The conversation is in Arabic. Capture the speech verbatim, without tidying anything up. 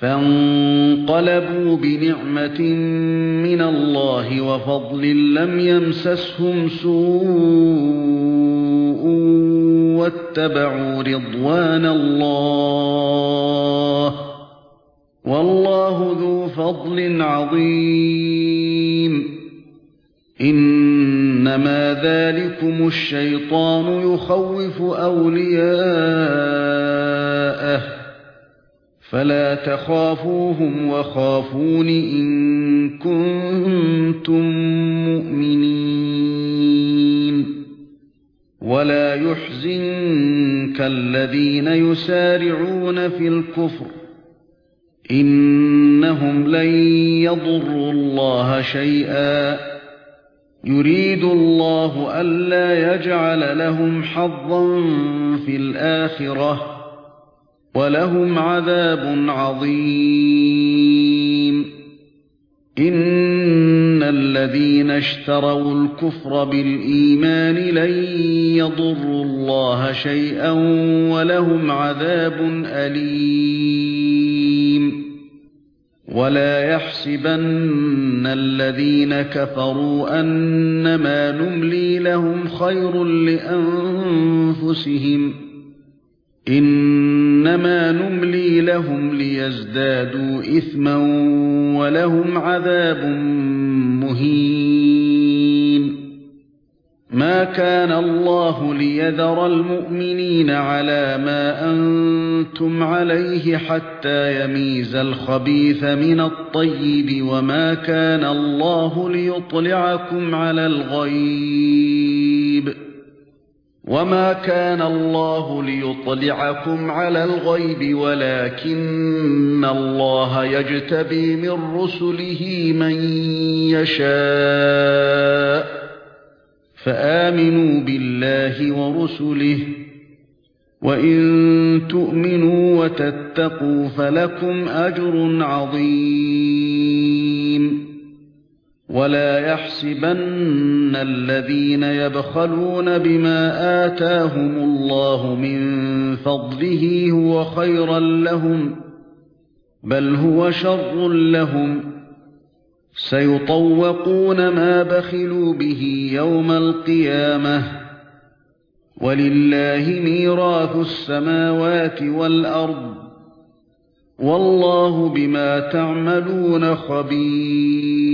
فانقلبوا بنعمة من الله وفضل لم يمسسهم سوء واتبعوا رضوان الله والله ذو فضل عظيم. إنما ذلكم الشيطان يخوف أولياءه فلا تخافوهم وخافون إن كنتم مؤمنين. ولا يحزنك الذين يسارعون في الكفر إنهم لن يضروا الله شيئا يريد الله ألا يجعل لهم حظا في الآخرة ولهم عذاب عظيم. إن الذين اشتروا الكفر بالإيمان لن يضروا الله شيئا ولهم عذاب أليم. ولا يحسبن الذين كفروا أنما نملي لهم خير لأنفسهم إنما نملي لهم ليزدادوا إثما ولهم عذاب مهين. ما كان الله ليذر المؤمنين على ما أنتم عليه حتى يميز الخبيث من الطيب وما كان الله ليطلعكم على الغيب وما كان الله ليطلعكم على الغيب ولكن الله يجتبي من رسله من يشاء فآمنوا بالله ورسله وإن تؤمنوا وتتقوا فلكم أجر عظيم. ولا يحسبن الذين يبخلون بما آتاهم الله من فضله هو خيرا لهم بل هو شر لهم سيطوقون ما بخلوا به يوم القيامة ولله ميراث السماوات والأرض والله بما تعملون خبير.